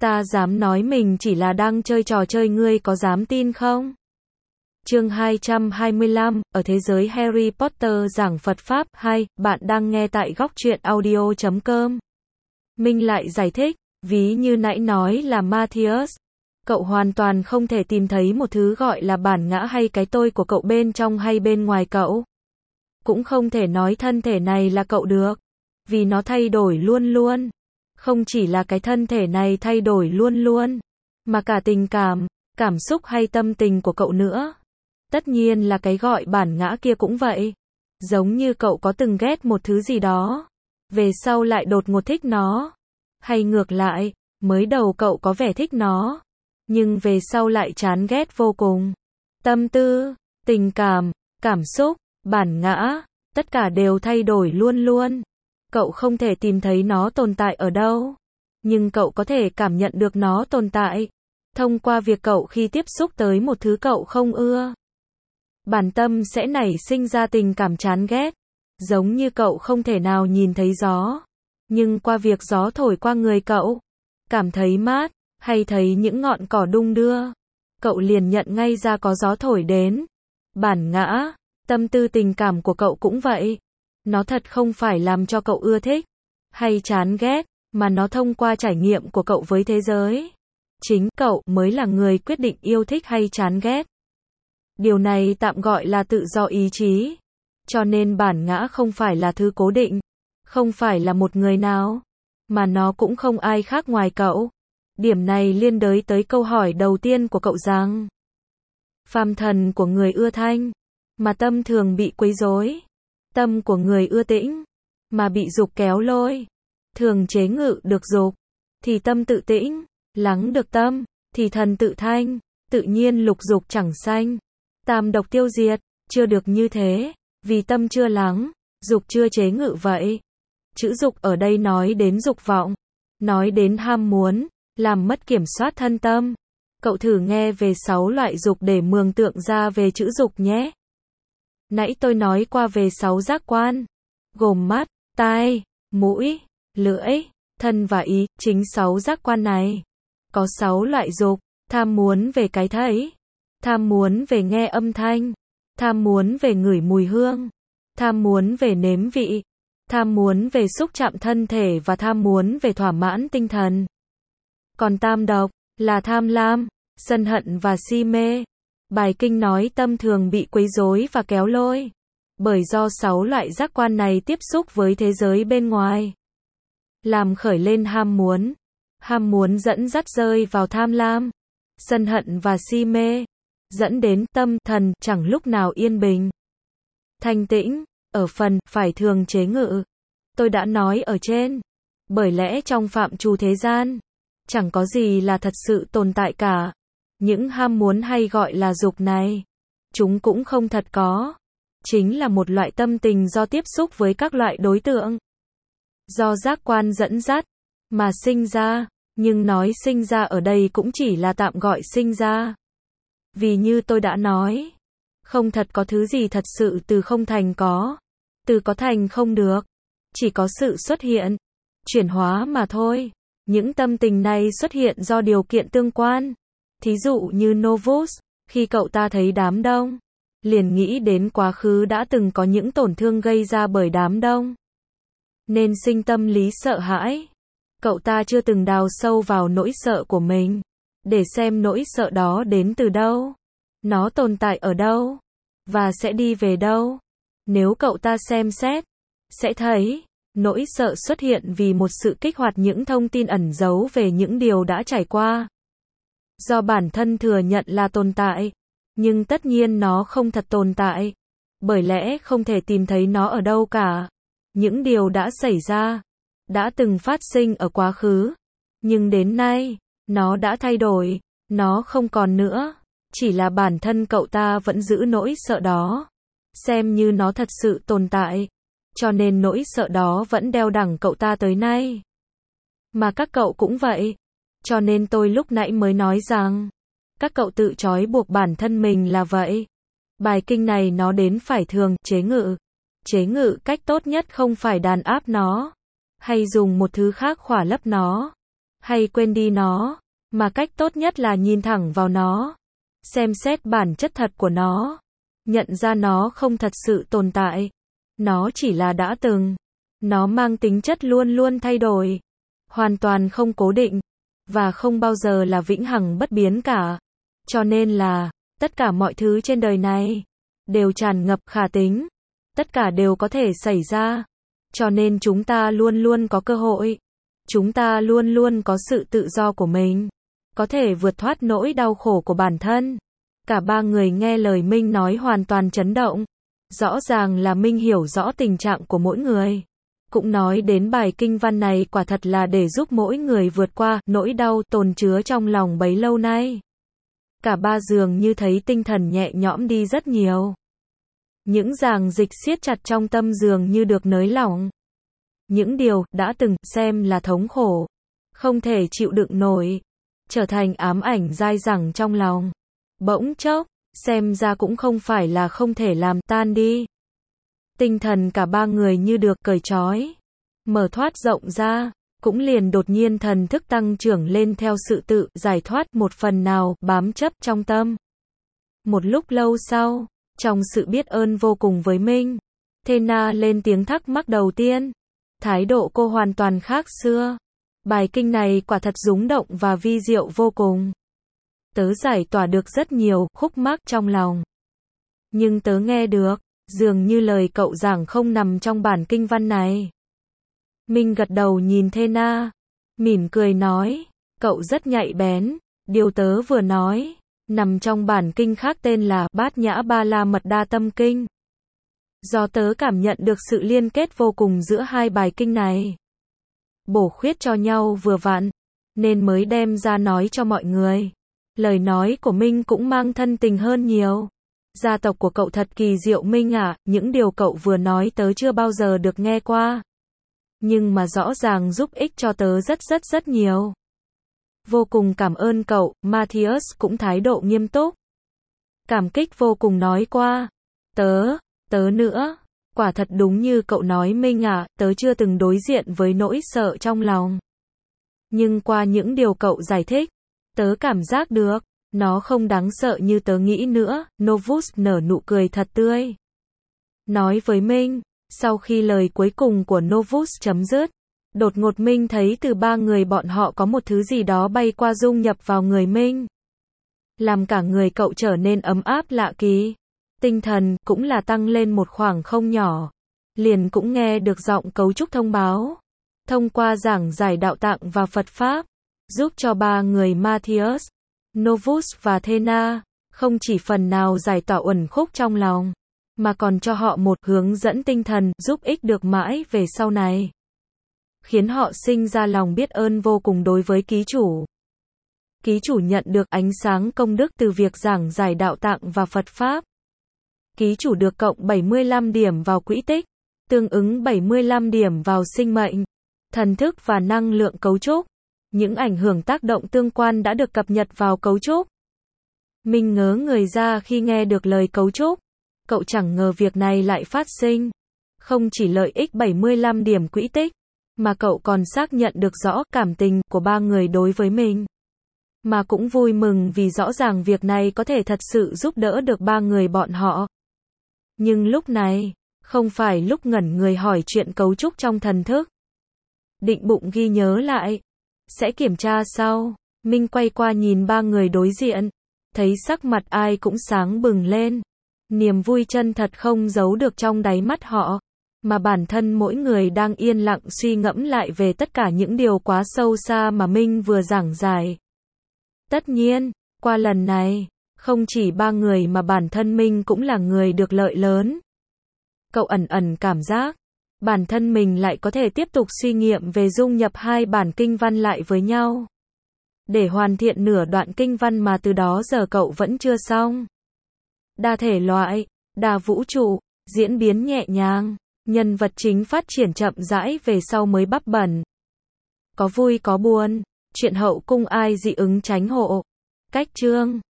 Ta dám nói mình chỉ là đang chơi trò chơi, ngươi có dám tin không? Chương 225, ở thế giới Harry Potter giảng Phật Pháp. Hay, bạn đang nghe tại góc truyện audio.com. Minh lại giải thích, ví như nãy nói là Mathias, cậu hoàn toàn không thể tìm thấy một thứ gọi là bản ngã hay cái tôi của cậu bên trong hay bên ngoài cậu. Cũng không thể nói thân thể này là cậu được, vì nó thay đổi luôn luôn. Không chỉ là cái thân thể này thay đổi luôn luôn, mà cả tình cảm, cảm xúc hay tâm tình của cậu nữa. Tất nhiên là cái gọi bản ngã kia cũng vậy. Giống như cậu có từng ghét một thứ gì đó, về sau lại đột ngột thích nó. Hay ngược lại, mới đầu cậu có vẻ thích nó, nhưng về sau lại chán ghét vô cùng. Tâm tư, tình cảm, cảm xúc, bản ngã, tất cả đều thay đổi luôn luôn. Cậu không thể tìm thấy nó tồn tại ở đâu, nhưng cậu có thể cảm nhận được nó tồn tại thông qua việc cậu khi tiếp xúc tới một thứ cậu không ưa. Bản tâm sẽ nảy sinh ra tình cảm chán ghét, giống như cậu không thể nào nhìn thấy gió, nhưng qua việc gió thổi qua người cậu, cảm thấy mát, hay thấy những ngọn cỏ đung đưa, cậu liền nhận ngay ra có gió thổi đến. Bản ngã, tâm tư tình cảm của cậu cũng vậy. Nó thật không phải làm cho cậu ưa thích hay chán ghét, mà nó thông qua trải nghiệm của cậu với thế giới. Chính cậu mới là người quyết định yêu thích hay chán ghét. Điều này tạm gọi là tự do ý chí. Cho nên bản ngã không phải là thứ cố định, không phải là một người nào, mà nó cũng không ai khác ngoài cậu. Điểm này liên đới tới câu hỏi đầu tiên của cậu rằng, phàm thần của người ưa thanh, mà tâm thường bị quấy rối. Tâm của người ưa tĩnh, mà bị dục kéo lôi. Thường chế ngự được dục, thì tâm tự tĩnh. Lắng được tâm, thì thần tự thanh. Tự nhiên lục dục chẳng sanh, tam độc tiêu diệt. Chưa được như thế, vì tâm chưa lắng, dục chưa chế ngự vậy. Chữ dục ở đây nói đến dục vọng, nói đến ham muốn, làm mất kiểm soát thân tâm. Cậu thử nghe về 6 loại dục để mường tượng ra về chữ dục nhé. Nãy tôi nói qua về 6 giác quan, gồm mắt, tai, mũi, lưỡi, thân và ý. Chính 6 giác quan này có 6 loại dục: tham muốn về cái thấy, tham muốn về nghe âm thanh, tham muốn về ngửi mùi hương, tham muốn về nếm vị, tham muốn về xúc chạm thân thể và tham muốn về thỏa mãn tinh thần. Còn tam độc là tham lam, sân hận và si mê. Bài kinh nói tâm thường bị quấy rối và kéo lôi, bởi do 6 loại giác quan này tiếp xúc với thế giới bên ngoài, làm khởi lên ham muốn dẫn dắt rơi vào tham lam, sân hận và si mê, dẫn đến tâm thần chẳng lúc nào yên bình, thanh tĩnh, ở phần phải thường chế ngự. Tôi đã nói ở trên, bởi lẽ trong phạm trù thế gian, chẳng có gì là thật sự tồn tại cả. Những ham muốn hay gọi là dục này, chúng cũng không thật có. Chính là một loại tâm tình do tiếp xúc với các loại đối tượng, do giác quan dẫn dắt, mà sinh ra. Nhưng nói sinh ra ở đây cũng chỉ là tạm gọi sinh ra. Vì như tôi đã nói, không thật có thứ gì thật sự từ không thành có, từ có thành không được. Chỉ có sự xuất hiện, chuyển hóa mà thôi. Những tâm tình này xuất hiện do điều kiện tương quan. Thí dụ như Novus, khi cậu ta thấy đám đông, liền nghĩ đến quá khứ đã từng có những tổn thương gây ra bởi đám đông, nên sinh tâm lý sợ hãi. Cậu ta chưa từng đào sâu vào nỗi sợ của mình, để xem nỗi sợ đó đến từ đâu, nó tồn tại ở đâu, và sẽ đi về đâu. Nếu cậu ta xem xét, sẽ thấy, nỗi sợ xuất hiện vì một sự kích hoạt những thông tin ẩn giấu về những điều đã trải qua, do bản thân thừa nhận là tồn tại, nhưng tất nhiên nó không thật tồn tại, bởi lẽ không thể tìm thấy nó ở đâu cả. Những điều đã xảy ra, đã từng phát sinh ở quá khứ, nhưng đến nay, nó đã thay đổi, nó không còn nữa, chỉ là bản thân cậu ta vẫn giữ nỗi sợ đó, xem như nó thật sự tồn tại, cho nên nỗi sợ đó vẫn đeo đẳng cậu ta tới nay. Mà các cậu cũng vậy. Cho nên tôi lúc nãy mới nói rằng, các cậu tự trói buộc bản thân mình là vậy. Bài kinh này nó đến phải thường chế ngự. Chế ngự cách tốt nhất không phải đàn áp nó, hay dùng một thứ khác khỏa lấp nó. hay quên đi nó, mà cách tốt nhất là nhìn thẳng vào nó, xem xét bản chất thật của nó, nhận ra nó không thật sự tồn tại, nó chỉ là đã từng, nó mang tính chất luôn luôn thay đổi, hoàn toàn không cố định, và không bao giờ là vĩnh hằng bất biến cả. Cho nên là, tất cả mọi thứ trên đời này đều tràn ngập khả tính, tất cả đều có thể xảy ra, cho nên chúng ta luôn luôn có cơ hội, chúng ta luôn luôn có sự tự do của mình, có thể vượt thoát nỗi đau khổ của bản thân. Cả ba người nghe lời Minh nói hoàn toàn chấn động. Rõ ràng là Minh hiểu rõ tình trạng của mỗi người. Cũng nói đến bài kinh văn này quả thật là để giúp mỗi người vượt qua nỗi đau tồn chứa trong lòng bấy lâu nay. Cả ba dường như thấy tinh thần nhẹ nhõm đi rất nhiều. Những ràng dịch siết chặt trong tâm dường như được nới lỏng. Những điều đã từng xem là thống khổ, không thể chịu đựng nổi, trở thành ám ảnh dai dẳng trong lòng. Bỗng chốc, xem ra cũng không phải là không thể làm tan đi. Tinh thần cả ba người như được cởi trói, mở thoát rộng ra, cũng liền đột nhiên thần thức tăng trưởng lên theo sự tự giải thoát một phần nào bám chấp trong tâm. Một lúc lâu sau, trong sự biết ơn vô cùng với Minh, Thena lên tiếng thắc mắc đầu tiên. Thái độ cô hoàn toàn khác xưa. Bài kinh này quả thật rúng động và vi diệu vô cùng. Tớ giải tỏa được rất nhiều khúc mắc trong lòng. Nhưng tớ nghe được, dường như lời cậu giảng không nằm trong bản kinh văn này. Minh gật đầu nhìn Thena, mỉm cười nói, cậu rất nhạy bén, điều tớ vừa nói, nằm trong bản kinh khác tên là Bát Nhã Ba La Mật Đa Tâm Kinh. Do tớ cảm nhận được sự liên kết vô cùng giữa hai bài kinh này, bổ khuyết cho nhau vừa vặn, nên mới đem ra nói cho mọi người. Lời nói của Minh cũng mang thân tình hơn nhiều. Gia tộc của cậu thật kỳ diệu Minh ạ, những điều cậu vừa nói tớ chưa bao giờ được nghe qua. Nhưng mà rõ ràng giúp ích cho tớ rất nhiều. Vô cùng cảm ơn cậu, Matthias cũng thái độ nghiêm túc. Cảm kích vô cùng nói qua. Tớ nữa. Quả thật đúng như cậu nói Minh ạ, tớ chưa từng đối diện với nỗi sợ trong lòng. Nhưng qua những điều cậu giải thích, tớ cảm giác được, nó không đáng sợ như tớ nghĩ nữa. Novus nở nụ cười thật tươi. Nói với Minh, sau khi lời cuối cùng của Novus chấm dứt, đột ngột Minh thấy từ ba người bọn họ có một thứ gì đó bay qua dung nhập vào người Minh. Làm cả người cậu trở nên ấm áp lạ kỳ. Tinh thần cũng là tăng lên một khoảng không nhỏ. Liền cũng nghe được giọng cấu trúc thông báo. Thông qua giảng giải đạo tạng và Phật Pháp, giúp cho ba người Matthias, Novus và Thena, không chỉ phần nào giải tỏa uẩn khúc trong lòng, mà còn cho họ một hướng dẫn tinh thần giúp ích được mãi về sau này. Khiến họ sinh ra lòng biết ơn vô cùng đối với ký chủ. Ký chủ nhận được ánh sáng công đức từ việc giảng giải đạo tạng và Phật Pháp. Ký chủ được cộng 75 điểm vào quỹ tích, tương ứng 75 điểm vào sinh mệnh, thần thức và năng lượng cấu trúc. Những ảnh hưởng tác động tương quan đã được cập nhật vào cấu trúc. Minh ngớ người ra khi nghe được lời cấu trúc. Cậu chẳng ngờ việc này lại phát sinh. Không chỉ lợi ích 75 điểm quỹ tích, mà cậu còn xác nhận được rõ cảm tình của ba người đối với mình. Mà cũng vui mừng vì rõ ràng việc này có thể thật sự giúp đỡ được ba người bọn họ. Nhưng lúc này, không phải lúc ngẩn người hỏi chuyện cấu trúc trong thần thức. Định bụng ghi nhớ lại. Sẽ kiểm tra sau. Minh quay qua nhìn ba người đối diện. Thấy sắc mặt ai cũng sáng bừng lên. Niềm vui chân thật không giấu được trong đáy mắt họ. Mà bản thân mỗi người đang yên lặng suy ngẫm lại về tất cả những điều quá sâu xa mà Minh vừa giảng giải. Tất nhiên, qua lần này, không chỉ ba người mà bản thân Minh cũng là người được lợi lớn. Cậu ẩn cảm giác, bản thân mình lại có thể tiếp tục suy nghiệm về dung nhập hai bản kinh văn lại với nhau. Để hoàn thiện nửa đoạn kinh văn mà từ đó giờ cậu vẫn chưa xong. Đa thể loại, đa vũ trụ, diễn biến nhẹ nhàng, nhân vật chính phát triển chậm rãi về sau mới bắp bẩn. Có vui có buồn, chuyện hậu cung ai dị ứng tránh hộ. Cách chương